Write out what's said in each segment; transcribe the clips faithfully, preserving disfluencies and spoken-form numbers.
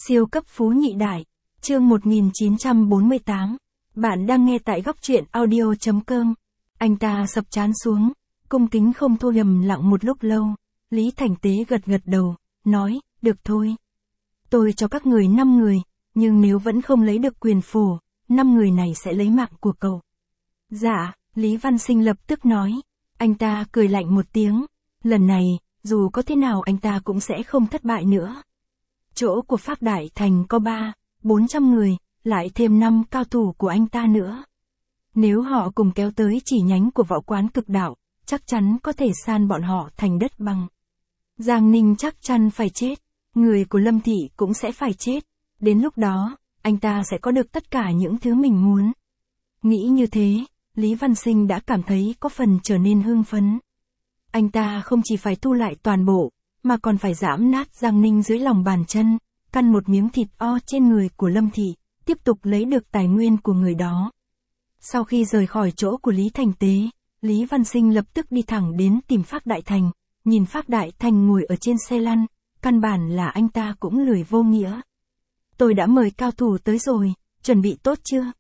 Siêu cấp phú nhị đại, chương một nghìn chín trăm bốn mươi tám. Bạn đang nghe tại góc truyện audio.com. Anh ta sập trán xuống, cung kính không thôi lầm lặng một lúc lâu. Lý Thành Tế gật gật đầu, nói, được thôi. Tôi cho các người năm người, nhưng nếu vẫn không lấy được quyền phổ, năm người này sẽ lấy mạng của cậu. Dạ, Lý Văn Sinh lập tức nói. Anh ta cười lạnh một tiếng. Lần này, dù có thế nào anh ta cũng sẽ không thất bại nữa. Chỗ của Phác Đại Thành có ba, bốn trăm người, lại thêm năm cao thủ của anh ta nữa. Nếu họ cùng kéo tới chỉ nhánh của võ quán cực đạo, chắc chắn có thể san bọn họ thành đất bằng. Giang Ninh chắc chắn phải chết, người của Lâm Thị cũng sẽ phải chết. Đến lúc đó, anh ta sẽ có được tất cả những thứ mình muốn. Nghĩ như thế, Lý Văn Sinh đã cảm thấy có phần trở nên hưng phấn. Anh ta không chỉ phải thu lại toàn bộ, mà còn phải giãm nát Giang Ninh dưới lòng bàn chân, căn một miếng thịt o trên người của Lâm Thị, tiếp tục lấy được tài nguyên của người đó. Sau khi rời khỏi chỗ của Lý Thành Tế, Lý Văn Sinh lập tức đi thẳng đến tìm Phác Đại Thành, nhìn Phác Đại Thành ngồi ở trên xe lăn, căn bản là anh ta cũng lười vô nghĩa. Tôi đã mời cao thủ tới rồi, chuẩn bị tốt chưa?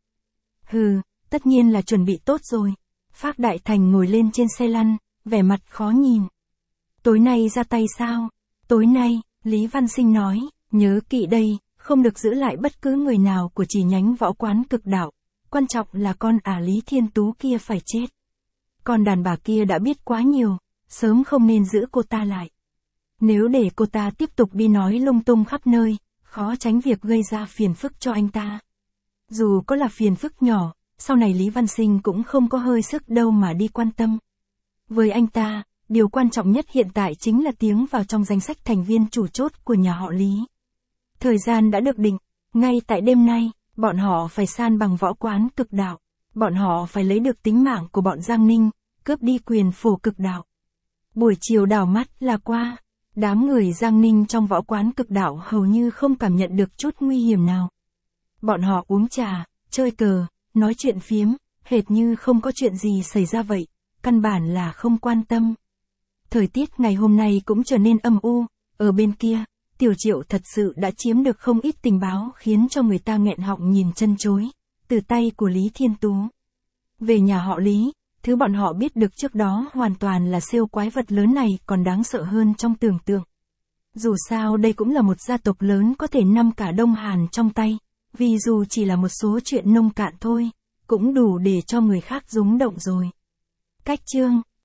Hừ, tất nhiên là chuẩn bị tốt rồi. Phác Đại Thành ngồi lên trên xe lăn, vẻ mặt khó nhìn. Tối nay ra tay sao? Tối nay, Lý Văn Sinh nói, nhớ kỹ đây, không được giữ lại bất cứ người nào của chỉ nhánh võ quán cực đạo. Quan trọng là con ả Lý Thiên Tú kia phải chết. Con đàn bà kia đã biết quá nhiều, sớm không nên giữ cô ta lại. Nếu để cô ta tiếp tục đi nói lung tung khắp nơi, khó tránh việc gây ra phiền phức cho anh ta. Dù có là phiền phức nhỏ, sau này Lý Văn Sinh cũng không có hơi sức đâu mà đi quan tâm. Với anh ta, điều quan trọng nhất hiện tại chính là tiến vào trong danh sách thành viên chủ chốt của nhà họ Lý. Thời gian đã được định, ngay tại đêm nay, bọn họ phải san bằng võ quán cực đạo. Bọn họ phải lấy được tính mạng của bọn Giang Ninh, cướp đi quyền phổ cực đạo. Buổi chiều đảo mắt là qua, đám người Giang Ninh trong võ quán cực đạo hầu như không cảm nhận được chút nguy hiểm nào. Bọn họ uống trà, chơi cờ, nói chuyện phiếm, hệt như không có chuyện gì xảy ra vậy, căn bản là không quan tâm. Thời tiết ngày hôm nay cũng trở nên âm u, ở bên kia, Tiểu Triệu thật sự đã chiếm được không ít tình báo khiến cho người ta nghẹn họng nhìn chân chối, từ tay của Lý Thiên Tú. Về nhà họ Lý, thứ bọn họ biết được trước đó hoàn toàn là siêu quái vật lớn này còn đáng sợ hơn trong tưởng tượng. Dù sao đây cũng là một gia tộc lớn có thể nắm cả Đông Hàn trong tay, vì dù chỉ là một số chuyện nông cạn thôi, cũng đủ để cho người khác rúng động rồi. Cách chương